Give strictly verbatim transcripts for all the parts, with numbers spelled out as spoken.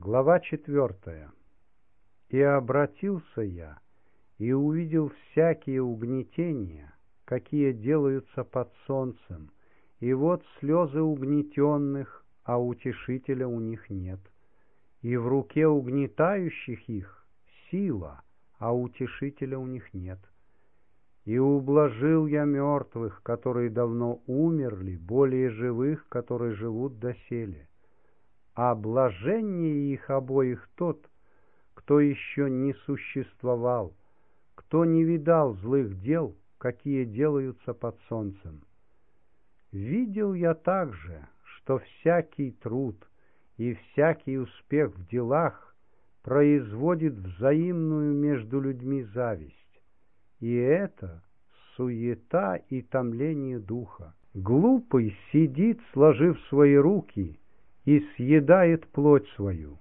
Глава четвертая. «И обратился я, и увидел всякие угнетения, какие делаются под солнцем, и вот слезы угнетенных, а утешителя у них нет, и в руке угнетающих их сила, а утешителя у них нет. И ублажил я мертвых, которые давно умерли, более живых, которые живут доселе. А блаженнее их обоих тот, кто еще не существовал, кто не видал злых дел, какие делаются под солнцем. Видел я также, что всякий труд и всякий успех в делах производит взаимную между людьми зависть, и это суета и томление духа. Глупый сидит, сложив свои руки, и съедает плоть свою.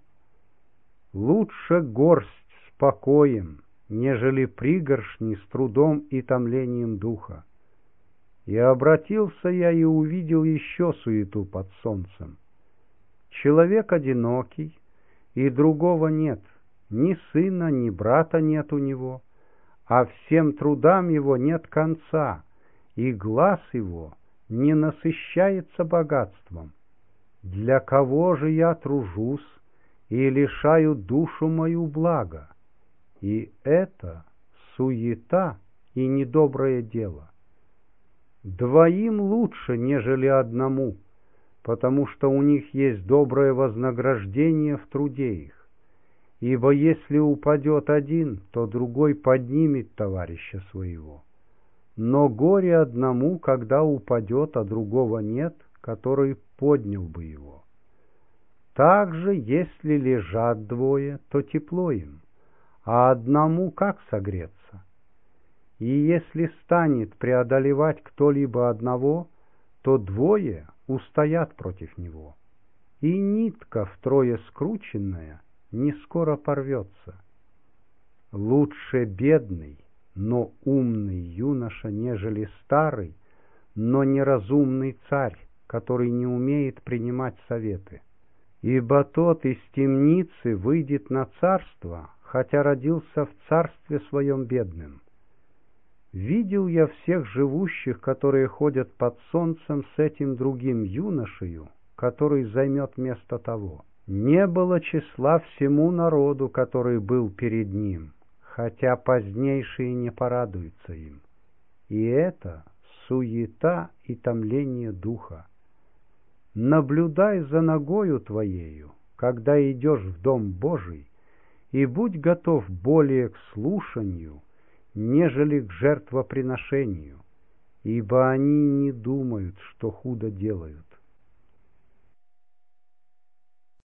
Лучше горсть с покоем, нежели пригоршни с трудом и томлением духа. И обратился я и увидел еще суету под солнцем. Человек одинокий, и другого нет, ни сына, ни брата нет у него, а всем трудам его нет конца, и глаз его не насыщается богатством. Для кого же я тружусь и лишаю душу мою блага? И это суета и недоброе дело. Двоим лучше, нежели одному, потому что у них есть доброе вознаграждение в труде их. Ибо если упадет один, то другой поднимет товарища своего. Но горе одному, когда упадет, а другого нет, который поднял бы его. Также, если лежат двое, то тепло им, а одному как согреться? И если станет преодолевать кто-либо одного, то двое устоят против него, и нитка втрое скрученная не скоро порвется. Лучше бедный, но умный юноша, нежели старый, но неразумный царь, который не умеет принимать советы. Ибо тот из темницы выйдет на царство, хотя родился в царстве своем бедным. Видел я всех живущих, которые ходят под солнцем с этим другим юношею, который займет место того. Не было числа всему народу, который был перед ним, хотя позднейшие не порадуются им. И это суета и томление духа. Наблюдай за ногою твоею, когда идешь в Дом Божий, и будь готов более к слушанию, нежели к жертвоприношению, ибо они не думают, что худо делают.